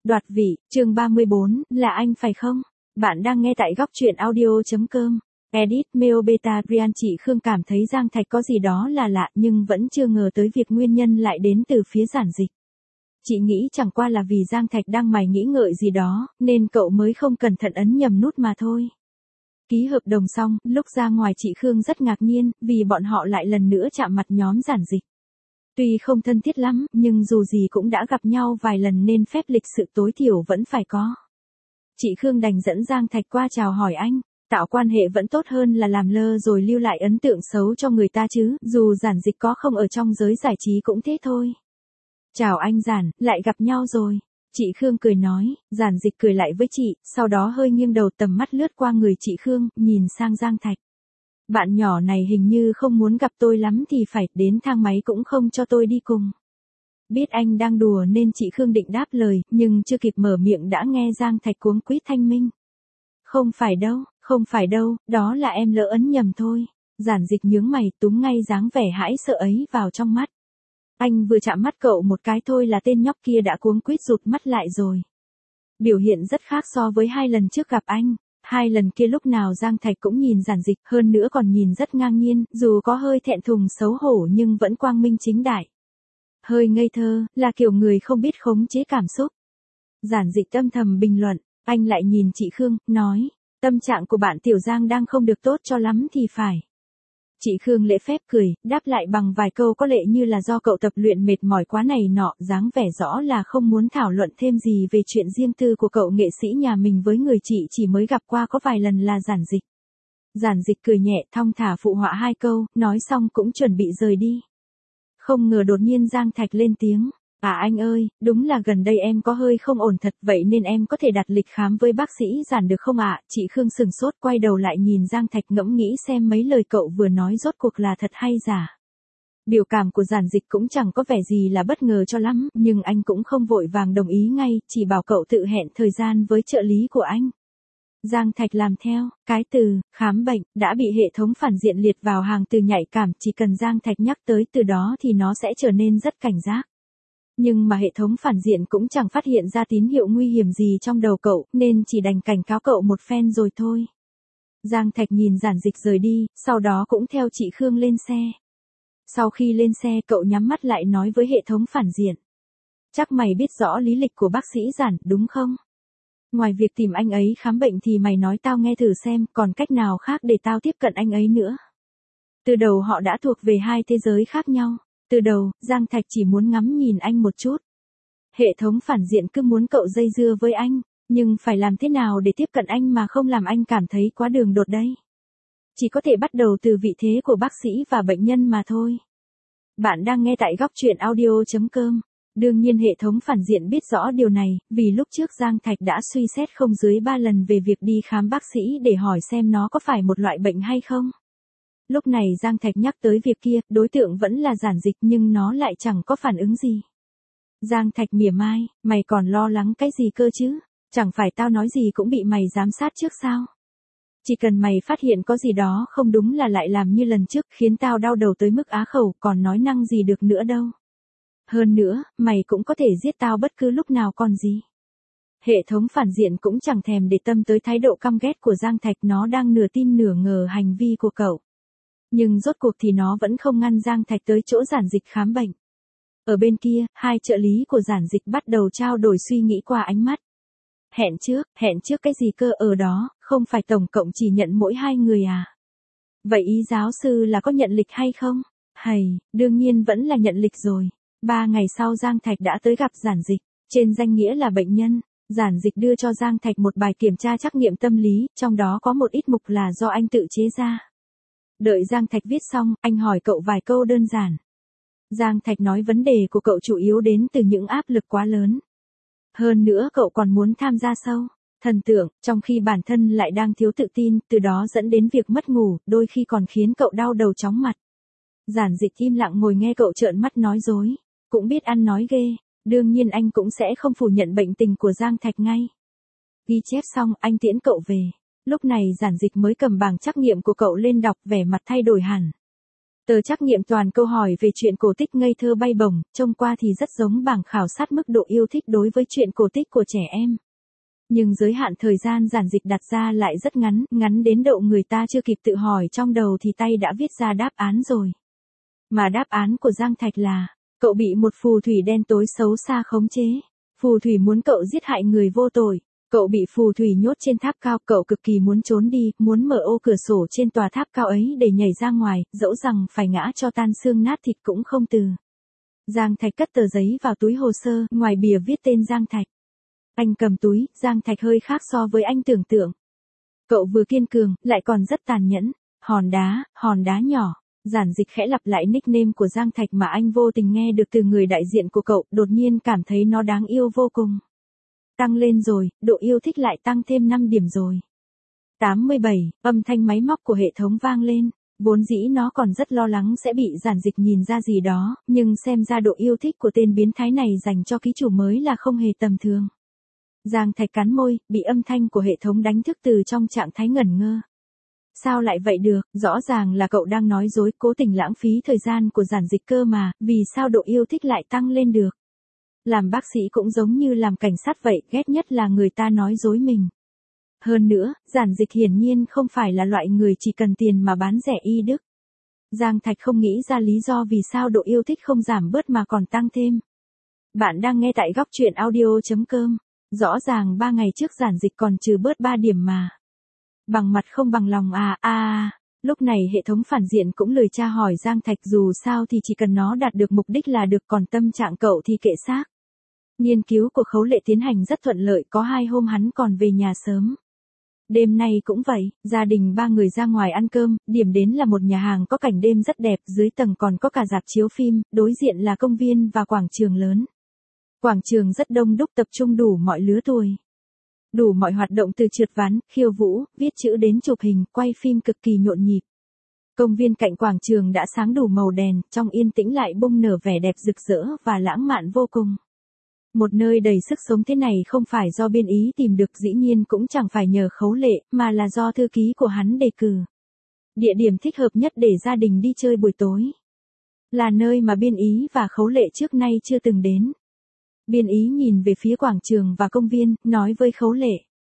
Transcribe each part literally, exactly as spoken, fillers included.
Đoạt vị, chương ba mươi bốn, là anh phải không? Bạn đang nghe tại góc truyện audio.com. Edit, Meo Beta Brian. Chị Khương cảm thấy Giang Thạch có gì đó là lạ nhưng vẫn chưa ngờ tới việc nguyên nhân lại đến từ phía Giản Dịch. Chị nghĩ chẳng qua là vì Giang Thạch đang mải nghĩ ngợi gì đó, nên cậu mới không cẩn thận ấn nhầm nút mà thôi. Ký hợp đồng xong, lúc ra ngoài chị Khương rất ngạc nhiên, vì bọn họ lại lần nữa chạm mặt nhóm Giản Dịch. Tuy không thân thiết lắm, nhưng dù gì cũng đã gặp nhau vài lần nên phép lịch sự tối thiểu vẫn phải có. Chị Khương đành dẫn Giang Thạch qua chào hỏi anh, tạo quan hệ vẫn tốt hơn là làm lơ rồi lưu lại ấn tượng xấu cho người ta chứ, dù Giản Dịch có không ở trong giới giải trí cũng thế thôi. Chào anh Giản, lại gặp nhau rồi. Chị Khương cười nói, Giản Dịch cười lại với chị, sau đó hơi nghiêng đầu tầm mắt lướt qua người chị Khương, nhìn sang Giang Thạch. Bạn nhỏ này hình như không muốn gặp tôi lắm thì phải, đến thang máy cũng không cho tôi đi cùng. Biết anh đang đùa nên chị Khương định đáp lời, nhưng chưa kịp mở miệng đã nghe Giang Thạch cuống quýt thanh minh. Không phải đâu, không phải đâu, đó là em lỡ ấn nhầm thôi. Giản Dịch nhướng mày túm ngay dáng vẻ hãi sợ ấy vào trong mắt. Anh vừa chạm mắt cậu một cái thôi là tên nhóc kia đã cuống quýt rụt mắt lại rồi. Biểu hiện rất khác so với hai lần trước gặp anh. Hai lần kia lúc nào Giang Thạch cũng nhìn Giản Dịch, hơn nữa còn nhìn rất ngang nhiên, dù có hơi thẹn thùng xấu hổ nhưng vẫn quang minh chính đại. Hơi ngây thơ, là kiểu người không biết khống chế cảm xúc. Giản Dịch âm thầm bình luận, anh lại nhìn chị Khương, nói, tâm trạng của bạn Tiểu Giang đang không được tốt cho lắm thì phải. Chị Khương lễ phép cười, đáp lại bằng vài câu có lệ như là do cậu tập luyện mệt mỏi quá này nọ, dáng vẻ rõ là không muốn thảo luận thêm gì về chuyện riêng tư của cậu nghệ sĩ nhà mình với người chị chỉ mới gặp qua có vài lần là Giản Dịch. Giản Dịch cười nhẹ thong thả phụ họa hai câu, nói xong cũng chuẩn bị rời đi. Không ngờ đột nhiên Giang Thạch lên tiếng. À anh ơi, đúng là gần đây em có hơi không ổn thật, vậy nên em có thể đặt lịch khám với bác sĩ Giản được không ạ? À? Chị Khương sừng sốt quay đầu lại nhìn Giang Thạch ngẫm nghĩ xem mấy lời cậu vừa nói rốt cuộc là thật hay giả. Biểu cảm của Giản Dịch cũng chẳng có vẻ gì là bất ngờ cho lắm, nhưng anh cũng không vội vàng đồng ý ngay, chỉ bảo cậu tự hẹn thời gian với trợ lý của anh. Giang Thạch làm theo, cái từ, khám bệnh, đã bị hệ thống phản diện liệt vào hàng từ nhạy cảm, chỉ cần Giang Thạch nhắc tới từ đó thì nó sẽ trở nên rất cảnh giác. Nhưng mà hệ thống phản diện cũng chẳng phát hiện ra tín hiệu nguy hiểm gì trong đầu cậu, nên chỉ đành cảnh cáo cậu một phen rồi thôi. Giang Thạch nhìn Giản Dịch rời đi, sau đó cũng theo chị Khương lên xe. Sau khi lên xe cậu nhắm mắt lại nói với hệ thống phản diện. Chắc mày biết rõ lý lịch của bác sĩ Giản, đúng không? Ngoài việc tìm anh ấy khám bệnh thì mày nói tao nghe thử xem còn cách nào khác để tao tiếp cận anh ấy nữa. Từ đầu họ đã thuộc về hai thế giới khác nhau. Từ đầu, Giang Thạch chỉ muốn ngắm nhìn anh một chút. Hệ thống phản diện cứ muốn cậu dây dưa với anh, nhưng phải làm thế nào để tiếp cận anh mà không làm anh cảm thấy quá đường đột đây? Chỉ có thể bắt đầu từ vị thế của bác sĩ và bệnh nhân mà thôi. Bạn đang nghe tại góc truyện audio.com. Đương nhiên hệ thống phản diện biết rõ điều này, vì lúc trước Giang Thạch đã suy xét không dưới ba lần về việc đi khám bác sĩ để hỏi xem nó có phải một loại bệnh hay không. Lúc này Giang Thạch nhắc tới việc kia, đối tượng vẫn là Giản Dịch nhưng nó lại chẳng có phản ứng gì. Giang Thạch mỉa mai, mày còn lo lắng cái gì cơ chứ? Chẳng phải tao nói gì cũng bị mày giám sát trước sao? Chỉ cần mày phát hiện có gì đó không đúng là lại làm như lần trước, khiến tao đau đầu tới mức á khẩu, còn nói năng gì được nữa đâu. Hơn nữa, mày cũng có thể giết tao bất cứ lúc nào còn gì. Hệ thống phản diện cũng chẳng thèm để tâm tới thái độ căm ghét của Giang Thạch, nó đang nửa tin nửa ngờ hành vi của cậu. Nhưng rốt cuộc thì nó vẫn không ngăn Giang Thạch tới chỗ Giản Dịch khám bệnh. Ở bên kia, hai trợ lý của Giản Dịch bắt đầu trao đổi suy nghĩ qua ánh mắt. Hẹn trước, hẹn trước cái gì cơ ở đó, không phải tổng cộng chỉ nhận mỗi hai người à? Vậy ý giáo sư là có nhận lịch hay không? Hầy, đương nhiên vẫn là nhận lịch rồi. Ba ngày sau Giang Thạch đã tới gặp Giản Dịch, trên danh nghĩa là bệnh nhân. Giản Dịch đưa cho Giang Thạch một bài kiểm tra trắc nghiệm tâm lý, trong đó có một ít mục là do anh tự chế ra. Đợi Giang Thạch viết xong, anh hỏi cậu vài câu đơn giản. Giang Thạch nói vấn đề của cậu chủ yếu đến từ những áp lực quá lớn. Hơn nữa cậu còn muốn tham gia sâu, thần tượng, trong khi bản thân lại đang thiếu tự tin, từ đó dẫn đến việc mất ngủ, đôi khi còn khiến cậu đau đầu chóng mặt. Giản Dịch im lặng ngồi nghe cậu trợn mắt nói dối, cũng biết ăn nói ghê, đương nhiên anh cũng sẽ không phủ nhận bệnh tình của Giang Thạch ngay. Ghi chép xong, anh tiễn cậu về. Lúc này Giản Dịch mới cầm bảng trắc nghiệm của cậu lên đọc, vẻ mặt thay đổi hẳn. Tờ trắc nghiệm toàn câu hỏi về chuyện cổ tích ngây thơ bay bổng, trông qua thì rất giống bảng khảo sát mức độ yêu thích đối với chuyện cổ tích của trẻ em. Nhưng giới hạn thời gian giản dịch đặt ra lại rất ngắn, ngắn đến độ người ta chưa kịp tự hỏi trong đầu thì tay đã viết ra đáp án rồi. Mà đáp án của Giang Thạch là, cậu bị một phù thủy đen tối xấu xa khống chế. Phù thủy muốn cậu giết hại người vô tội. Cậu bị phù thủy nhốt trên tháp cao, cậu cực kỳ muốn trốn đi, muốn mở ô cửa sổ trên tòa tháp cao ấy để nhảy ra ngoài, dẫu rằng phải ngã cho tan xương nát thịt cũng không từ. Giang Thạch cất tờ giấy vào túi hồ sơ, ngoài bìa viết tên Giang Thạch. Anh cầm túi, Giang Thạch hơi khác so với anh tưởng tượng. Cậu vừa kiên cường, lại còn rất tàn nhẫn. Hòn đá, hòn đá nhỏ. Giản dịch khẽ lặp lại nickname của Giang Thạch mà anh vô tình nghe được từ người đại diện của cậu, đột nhiên cảm thấy nó đáng yêu vô cùng. Tăng lên rồi, độ yêu thích lại tăng thêm năm điểm rồi. tám mươi bảy, âm thanh máy móc của hệ thống vang lên. Vốn dĩ nó còn rất lo lắng sẽ bị giản dịch nhìn ra gì đó, nhưng xem ra độ yêu thích của tên biến thái này dành cho ký chủ mới là không hề tầm thường. Giang Thạch cắn môi, bị âm thanh của hệ thống đánh thức từ trong trạng thái ngẩn ngơ. Sao lại vậy được, rõ ràng là cậu đang nói dối, cố tình lãng phí thời gian của giản dịch cơ mà, vì sao độ yêu thích lại tăng lên được. Làm bác sĩ cũng giống như làm cảnh sát vậy, ghét nhất là người ta nói dối mình. Hơn nữa, giản dịch hiển nhiên không phải là loại người chỉ cần tiền mà bán rẻ y đức. Giang Thạch không nghĩ ra lý do vì sao độ yêu thích không giảm bớt mà còn tăng thêm. Bạn đang nghe tại góc truyện audio chấm com. Rõ ràng ba ngày trước giản dịch còn trừ bớt ba điểm mà. Bằng mặt không bằng lòng à, à, à. Lúc này hệ thống phản diện cũng lười tra hỏi Giang Thạch, dù sao thì chỉ cần nó đạt được mục đích là được, còn tâm trạng cậu thì kệ xác. Nghiên cứu của Khấu Lệ tiến hành rất thuận lợi, có hai hôm hắn còn về nhà sớm. Đêm nay cũng vậy, gia đình ba người ra ngoài ăn cơm, điểm đến là một nhà hàng có cảnh đêm rất đẹp, dưới tầng còn có cả rạp chiếu phim, đối diện là công viên và quảng trường lớn. Quảng trường rất đông đúc, tập trung đủ mọi lứa tuổi. Đủ mọi hoạt động từ trượt ván, khiêu vũ, viết chữ đến chụp hình, quay phim cực kỳ nhộn nhịp. Công viên cạnh quảng trường đã sáng đủ màu đèn, trong yên tĩnh lại bung nở vẻ đẹp rực rỡ và lãng mạn vô cùng. Một nơi đầy sức sống thế này không phải do biên ý tìm được, dĩ nhiên cũng chẳng phải nhờ Khấu Lệ, mà là do thư ký của hắn đề cử. Địa điểm thích hợp nhất để gia đình đi chơi buổi tối. Là nơi mà biên ý và Khấu Lệ trước nay chưa từng đến. Biên ý nhìn về phía quảng trường và công viên, nói với Khấu Lệ.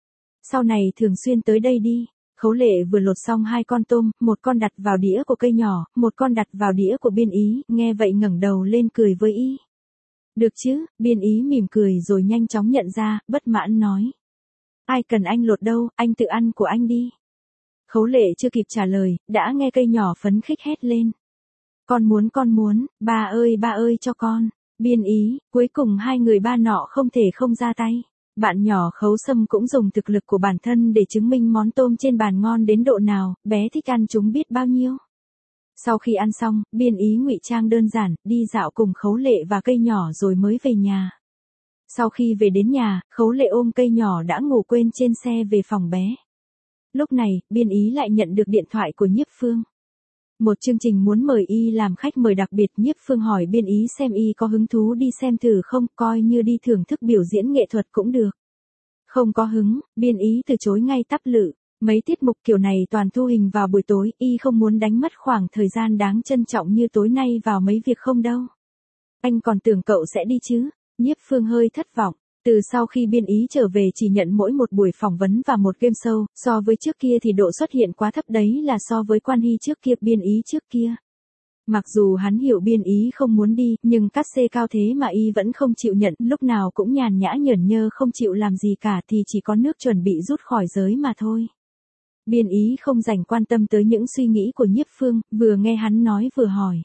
Sau này thường xuyên tới đây đi. Khấu Lệ vừa lột xong hai con tôm, một con đặt vào đĩa của cây nhỏ, một con đặt vào đĩa của biên ý, nghe vậy ngẩng đầu lên cười với y. Được chứ, biên ý mỉm cười rồi nhanh chóng nhận ra, bất mãn nói. Ai cần anh lột đâu, anh tự ăn của anh đi. Khấu Lệ chưa kịp trả lời, đã nghe cây nhỏ phấn khích hét lên. Con muốn con muốn, ba ơi ba ơi cho con. Biên ý, cuối cùng hai người ba nọ không thể không ra tay. Bạn nhỏ Khấu Sâm cũng dùng thực lực của bản thân để chứng minh món tôm trên bàn ngon đến độ nào, bé thích ăn chúng biết bao nhiêu. Sau khi ăn xong, biên ý ngụy trang đơn giản, đi dạo cùng Khấu Lệ và cây nhỏ rồi mới về nhà. Sau khi về đến nhà, Khấu Lệ ôm cây nhỏ đã ngủ quên trên xe về phòng bé. Lúc này, biên ý lại nhận được điện thoại của Nhiếp Phương. Một chương trình muốn mời y làm khách mời đặc biệt, Nhiếp Phương hỏi biên ý xem y có hứng thú đi xem thử không, coi như đi thưởng thức biểu diễn nghệ thuật cũng được. Không có hứng, biên ý từ chối ngay tắp lự. Mấy tiết mục kiểu này toàn thu hình vào buổi tối, y không muốn đánh mất khoảng thời gian đáng trân trọng như tối nay vào mấy việc không đâu. Anh còn tưởng cậu sẽ đi chứ? Nhiếp Phương hơi thất vọng. Từ sau khi biên ý trở về chỉ nhận mỗi một buổi phỏng vấn và một game show, so với trước kia thì độ xuất hiện quá thấp, đấy là so với Quan Hy trước kia, biên ý trước kia. Mặc dù hắn hiểu biên ý không muốn đi, nhưng cát xê cao thế mà y vẫn không chịu nhận, lúc nào cũng nhàn nhã nhởn nhơ không chịu làm gì cả thì chỉ có nước chuẩn bị rút khỏi giới mà thôi. Biên ý không dành quan tâm tới những suy nghĩ của Nhiếp Phương, vừa nghe hắn nói vừa hỏi.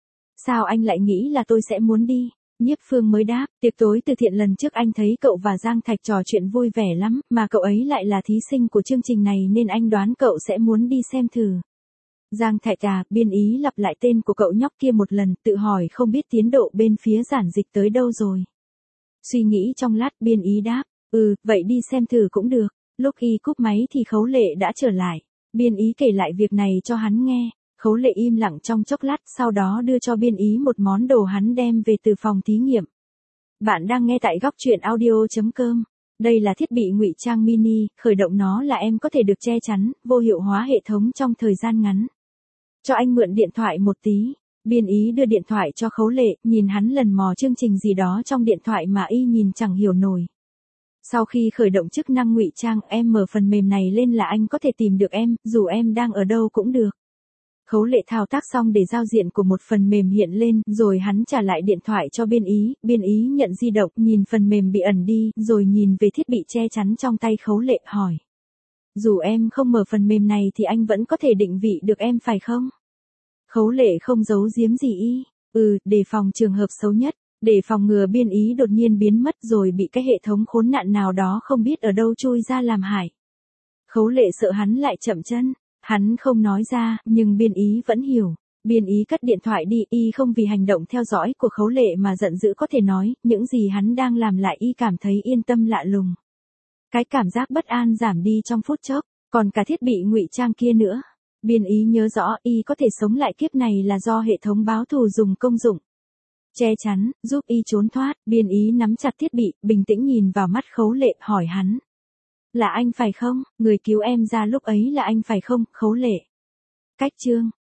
Sao anh lại nghĩ là tôi sẽ muốn đi? Nhiếp Phương mới đáp, tiệc tối từ thiện lần trước anh thấy cậu và Giang Thạch trò chuyện vui vẻ lắm, mà cậu ấy lại là thí sinh của chương trình này nên anh đoán cậu sẽ muốn đi xem thử. Giang Thạch à, biên ý lặp lại tên của cậu nhóc kia một lần, tự hỏi không biết tiến độ bên phía giản dịch tới đâu rồi. Suy nghĩ trong lát, biên ý đáp, ừ, vậy đi xem thử cũng được. Lúc y cúp máy thì Khấu Lệ đã trở lại. Biên ý kể lại việc này cho hắn nghe. Khấu Lệ im lặng trong chốc lát, sau đó đưa cho biên ý một món đồ hắn đem về từ phòng thí nghiệm. Bạn đang nghe tại góc truyện audio chấm com. Đây là thiết bị ngụy trang mini, khởi động nó là em có thể được che chắn, vô hiệu hóa hệ thống trong thời gian ngắn. Cho anh mượn điện thoại một tí. Biên Ý đưa điện thoại cho Khấu Lệ, nhìn hắn lần mò chương trình gì đó trong điện thoại mà y nhìn chẳng hiểu nổi. Sau khi khởi động chức năng ngụy trang, em mở phần mềm này lên là anh có thể tìm được em, dù em đang ở đâu cũng được. Khấu Lệ thao tác xong để giao diện của một phần mềm hiện lên, rồi hắn trả lại điện thoại cho Biên Ý, Biên Ý nhận di động, nhìn phần mềm bị ẩn đi, rồi nhìn về thiết bị che chắn trong tay Khấu Lệ, hỏi. Dù em không mở phần mềm này thì anh vẫn có thể định vị được em phải không? Khấu Lệ không giấu giếm gì y. Ừ, để phòng trường hợp xấu nhất, để phòng ngừa Biên Ý đột nhiên biến mất rồi bị cái hệ thống khốn nạn nào đó không biết ở đâu chui ra làm hại. Khấu Lệ sợ hắn lại chậm chân. Hắn không nói ra, nhưng Biên Ý vẫn hiểu. Biên Ý cất điện thoại đi, y không vì hành động theo dõi của Khấu Lệ mà giận dữ, có thể nói, những gì hắn đang làm lại y cảm thấy yên tâm lạ lùng. Cái cảm giác bất an giảm đi trong phút chốc, còn cả thiết bị ngụy trang kia nữa. Biên Ý nhớ rõ y có thể sống lại kiếp này là do hệ thống báo thù dùng công dụng. Che chắn, giúp y trốn thoát, Biên Ý nắm chặt thiết bị, bình tĩnh nhìn vào mắt Khấu Lệ, hỏi hắn. Là anh phải không? Người cứu em ra lúc ấy là anh phải không, Khấu Lệ? Cách chương